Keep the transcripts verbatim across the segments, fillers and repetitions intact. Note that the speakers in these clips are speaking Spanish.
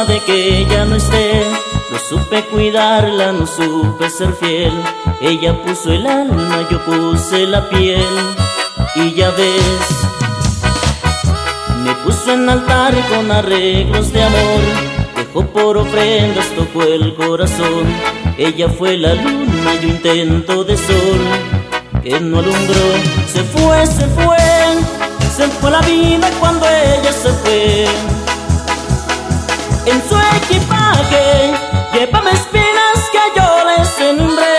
culpa de que ella no esté. No supe cuidarla, no supe ser fiel. Ella puso el alma, yo puse la piel. Y ya ves, me puso en altar con arreglos de amor. Dejó por ofrendas, tocó el corazón. Ella fue la luna, yo intento de sol que no alumbró. Se fue, se fue, se fue la vida cuando ella se fue. En su equipaje llevaba espinas que yo le sembré.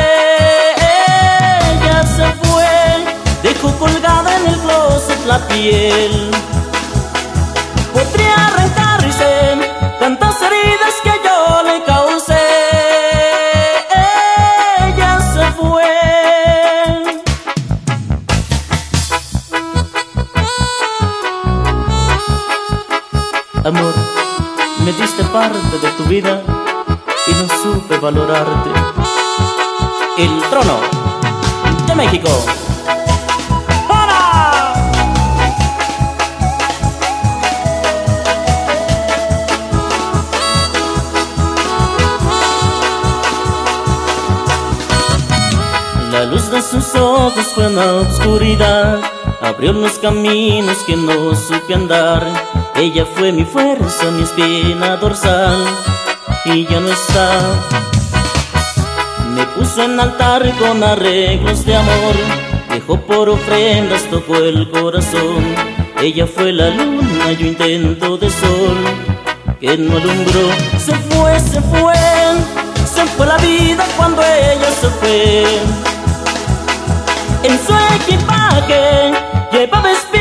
Ella se fue, dejó colgada en el closet la piel. Podría arrancarse tantas heridas que yo le causé. Ella se fue. Amor, me diste parte de tu vida y no supe valorarte. El trono de México. ¡Para! La luz de sus ojos fue una oscuridad, abrió los caminos que no supe andar. Ella fue mi fuerza, mi espina dorsal, y ya no está. Me puso en altar con arreglos de amor. Dejó por ofrendas, tocó el corazón. Ella fue la luna, yo intento de sol que no alumbró. Se fue, se fue, se fue la vida cuando ella se fue. En su equipaje llevaba espinas